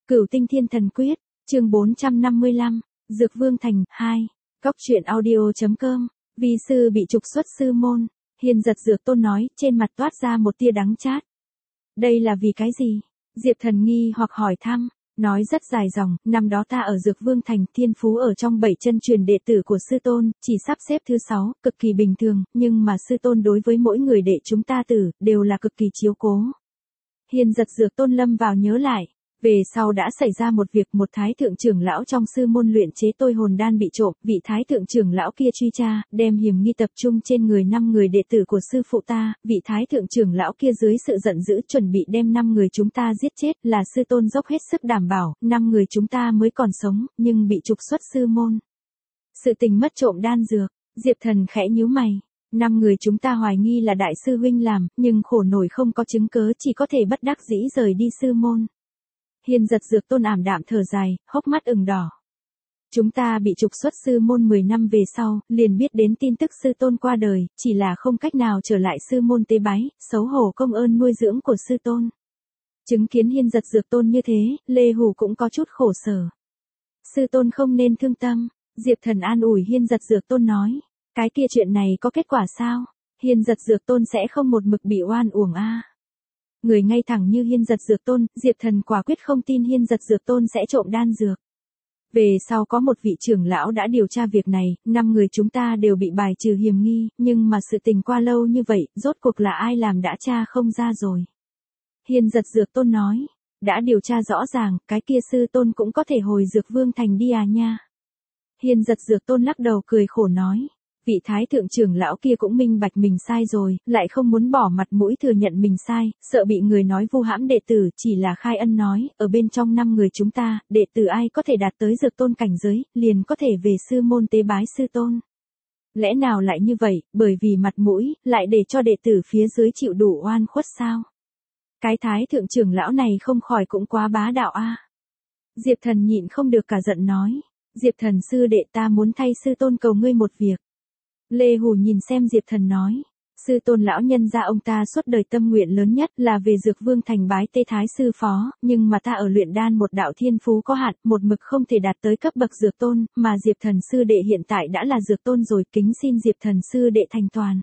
Cửu Tinh Thiên Thần Quyết, chương 455, Dược Vương Thành 2, Cóc truyện audio.com, vi sư bị trục xuất sư môn, Hiên Giật Dược Tôn nói, trên mặt toát ra một tia đắng chát. Đây là vì cái gì? Diệp Thần nghi hoặc hỏi thăm, nói rất dài dòng, năm đó ta ở Dược Vương Thành, thiên phú ở trong 7 chân truyền đệ tử của sư tôn, chỉ sắp xếp thứ 6, cực kỳ bình thường, nhưng mà sư tôn đối với mỗi người đệ chúng ta tử, đều là cực kỳ chiếu cố. Hiên Giật Dược Tôn lâm vào nhớ lại. Về sau đã xảy ra một việc, một thái thượng trưởng lão trong sư môn luyện chế tôi hồn đan bị trộm, vị thái thượng trưởng lão kia truy tra, đem hiểm nghi tập trung trên người 5 người đệ tử của sư phụ ta, vị thái thượng trưởng lão kia dưới sự giận dữ chuẩn bị đem 5 người chúng ta giết chết, là sư tôn dốc hết sức đảm bảo, 5 người chúng ta mới còn sống, nhưng bị trục xuất sư môn. Sự tình mất trộm đan dược, Diệp Thần khẽ nhíu mày. 5 người chúng ta hoài nghi là đại sư huynh làm, nhưng khổ nổi không có chứng cớ, chỉ có thể bất đắc dĩ rời đi sư môn. Hiên Giật Dược Tôn ảm đạm thở dài, hốc mắt ửng đỏ. Chúng ta bị trục xuất sư môn 10 năm về sau, liền biết đến tin tức sư tôn qua đời, chỉ là không cách nào trở lại sư môn tế bái, xấu hổ công ơn nuôi dưỡng của sư tôn. Chứng kiến Hiên Giật Dược Tôn như thế, Lê Hủ cũng có chút khổ sở. Sư tôn không nên thương tâm, Diệp Thần an ủi Hiên Giật Dược Tôn nói. Cái kia chuyện này có kết quả sao? Hiên Giật Dược Tôn sẽ không một mực bị oan uổng a. Người ngay thẳng như Hiên Giật Dược Tôn, Diệp Thần quả quyết không tin Hiên Giật Dược Tôn sẽ trộm đan dược. Về sau có một vị trưởng lão đã điều tra việc này, 5 người chúng ta đều bị bài trừ hiểm nghi, nhưng mà sự tình qua lâu như vậy, rốt cuộc là ai làm đã tra không ra rồi. Hiên Giật Dược Tôn nói, đã điều tra rõ ràng, cái kia sư tôn cũng có thể hồi Dược Vương Thành đi à nha. Hiên Giật Dược Tôn lắc đầu cười khổ nói. Vị thái thượng trưởng lão kia cũng minh bạch mình sai rồi, lại không muốn bỏ mặt mũi thừa nhận mình sai, sợ bị người nói vu hãm đệ tử, chỉ là khai ân nói, ở bên trong 5 người chúng ta, đệ tử ai có thể đạt tới dược tôn cảnh giới, liền có thể về sư môn tế bái sư tôn. Lẽ nào lại như vậy, bởi vì mặt mũi, lại để cho đệ tử phía dưới chịu đủ oan khuất sao? Cái thái thượng trưởng lão này không khỏi cũng quá bá đạo a. Diệp Thần nhịn không được cả giận nói, Diệp Thần sư đệ ta muốn thay sư tôn cầu ngươi một việc. Lê Hủ nhìn xem Diệp Thần nói, sư tôn lão nhân gia ông ta suốt đời tâm nguyện lớn nhất là về Dược Vương Thành bái Tê Thái sư phó, nhưng mà ta ở luyện đan một đạo thiên phú có hạn, một mực không thể đạt tới cấp bậc dược tôn, mà Diệp Thần sư đệ hiện tại đã là dược tôn rồi, kính xin Diệp Thần sư đệ thành toàn.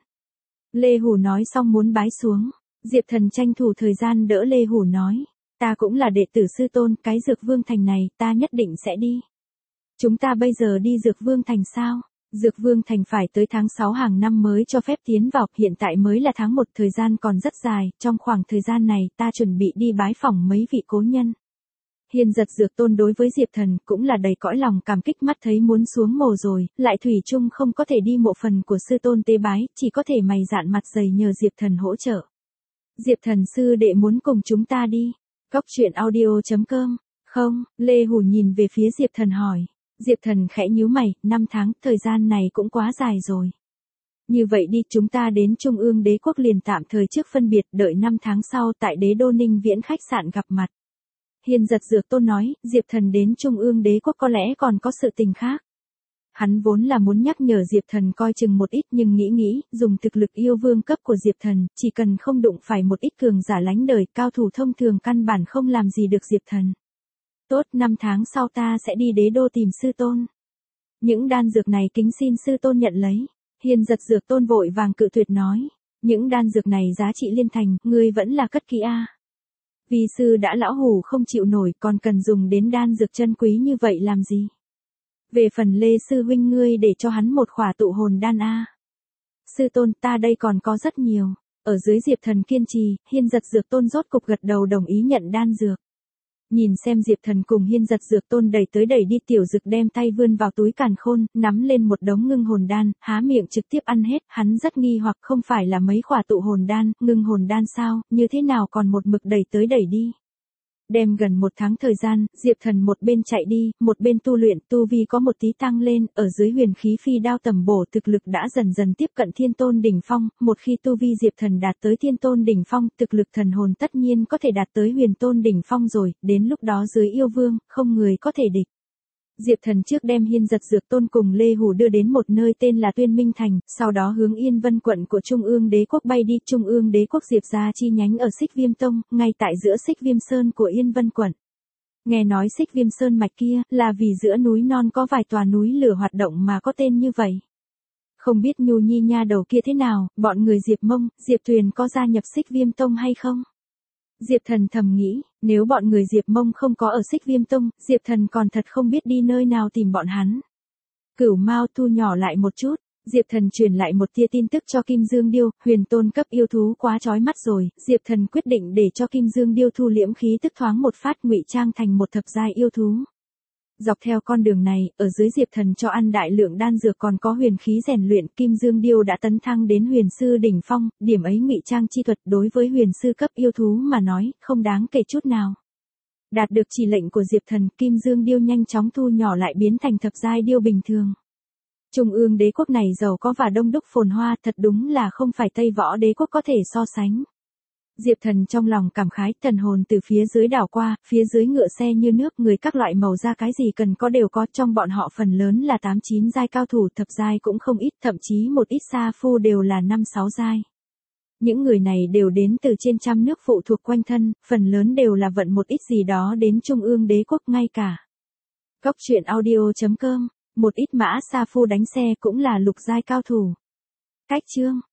Lê Hủ nói xong muốn bái xuống, Diệp Thần tranh thủ thời gian đỡ Lê Hủ nói, ta cũng là đệ tử sư tôn, cái Dược Vương Thành này, ta nhất định sẽ đi. Chúng ta bây giờ đi Dược Vương Thành sao? Dược Vương Thành phải tới tháng 6 hàng năm mới cho phép tiến vào, hiện tại mới là tháng 1, thời gian còn rất dài, trong khoảng thời gian này ta chuẩn bị đi bái phỏng mấy vị cố nhân. Hiên Giật Dược Tôn đối với Diệp Thần cũng là đầy cõi lòng cảm kích, mắt thấy muốn xuống mồ rồi, lại thủy chung không có thể đi mộ phần của sư tôn tế bái, chỉ có thể mày dạn mặt dày nhờ Diệp Thần hỗ trợ. Diệp Thần sư đệ muốn cùng chúng ta đi. Cóc truyện audio.com. Không, Lê Hủ nhìn về phía Diệp Thần hỏi. Diệp Thần khẽ nhíu mày, 5 tháng, thời gian này cũng quá dài rồi. Như vậy đi, chúng ta đến Trung ương Đế quốc liền tạm thời trước phân biệt, đợi 5 tháng sau tại Đế đô Ninh Viễn khách sạn gặp mặt. Hiên Giật Dược Tôn nói, Diệp Thần đến Trung ương Đế quốc có lẽ còn có sự tình khác. Hắn vốn là muốn nhắc nhở Diệp Thần coi chừng một ít, nhưng nghĩ, dùng thực lực yêu vương cấp của Diệp Thần, chỉ cần không đụng phải một ít cường giả lánh đời, cao thủ thông thường căn bản không làm gì được Diệp Thần. Tốt, 5 tháng sau ta sẽ đi Đế đô tìm sư tôn. Những đan dược này kính xin sư tôn nhận lấy. Hiên Giật Dược Tôn vội vàng cự tuyệt nói. Những đan dược này giá trị liên thành, ngươi vẫn là cất kỹ a. Vì sư đã lão hủ không chịu nổi, còn cần dùng đến đan dược chân quý như vậy làm gì? Về phần Lê sư huynh ngươi để cho hắn một khỏa tụ hồn đan a. Sư tôn, ta đây còn có rất nhiều. Ở dưới Diệp Thần kiên trì, Hiên Giật Dược Tôn rốt cục gật đầu đồng ý nhận đan dược. Nhìn xem Diệp Thần cùng Hiên Giật Dược Tôn đẩy tới đẩy đi, tiểu dực đem tay vươn vào túi càn khôn, nắm lên một đống ngưng hồn đan, há miệng trực tiếp ăn hết, hắn rất nghi hoặc, không phải là mấy khỏa tụ hồn đan, ngưng hồn đan sao, như thế nào còn một mực đẩy tới đẩy đi. Đem gần 1 tháng thời gian, Diệp Thần một bên chạy đi, một bên tu luyện, tu vi có một tí tăng lên, ở dưới huyền khí phi đao tầm bổ thực lực đã dần dần tiếp cận thiên tôn đỉnh phong, một khi tu vi Diệp Thần đạt tới thiên tôn đỉnh phong, thực lực thần hồn tất nhiên có thể đạt tới huyền tôn đỉnh phong rồi, đến lúc đó dưới yêu vương, không người có thể địch. Diệp Thần trước đem Hiên Giật Dược Tôn cùng Lê Hủ đưa đến một nơi tên là Tuyên Minh Thành, sau đó hướng Yên Vân quận của Trung ương Đế quốc bay đi. Trung ương Đế quốc Diệp gia chi nhánh ở Xích Viêm Tông, ngay tại giữa Xích Viêm Sơn của Yên Vân quận. Nghe nói Xích Viêm Sơn mạch kia là vì giữa núi non có vài tòa núi lửa hoạt động mà có tên như vậy. Không biết Nhu Nhi nha đầu kia thế nào, bọn người Diệp Mông, Diệp Tuyền có gia nhập Xích Viêm Tông hay không? Diệp Thần thầm nghĩ, nếu bọn người Diệp Mông không có ở Xích Viêm Tông, Diệp Thần còn thật không biết đi nơi nào tìm bọn hắn. Cửu Mao thu nhỏ lại một chút, Diệp Thần truyền lại một tia tin tức cho Kim Dương Điêu, huyền tôn cấp yêu thú quá chói mắt rồi, Diệp Thần quyết định để cho Kim Dương Điêu thu liễm khí tức thoáng một phát ngụy trang thành một thập giai yêu thú. Dọc theo con đường này, ở dưới Diệp Thần cho ăn đại lượng đan dược còn có huyền khí rèn luyện, Kim Dương Điêu đã tấn thăng đến huyền sư đỉnh phong, điểm ấy ngụy trang chi thuật đối với huyền sư cấp yêu thú mà nói, không đáng kể chút nào. Đạt được chỉ lệnh của Diệp Thần, Kim Dương Điêu nhanh chóng thu nhỏ lại biến thành thập giai điêu bình thường. Trung ương đế quốc này giàu có và đông đúc phồn hoa, thật đúng là không phải Tây Võ đế quốc có thể so sánh. Diệp Thần trong lòng cảm khái, thần hồn từ phía dưới đảo qua, phía dưới ngựa xe như nước, người các loại màu da cái gì cần có đều có, trong bọn họ phần lớn là 8-9 giai cao thủ, thập giai cũng không ít, thậm chí một ít sa phu đều là 5-6 giai. Những người này đều đến từ trên trăm nước phụ thuộc quanh thân, phần lớn đều là vận một ít gì đó đến Trung ương đế quốc, ngay cả Cóc truyện audio.com, một ít mã sa phu đánh xe cũng là lục giai cao thủ. Cách chương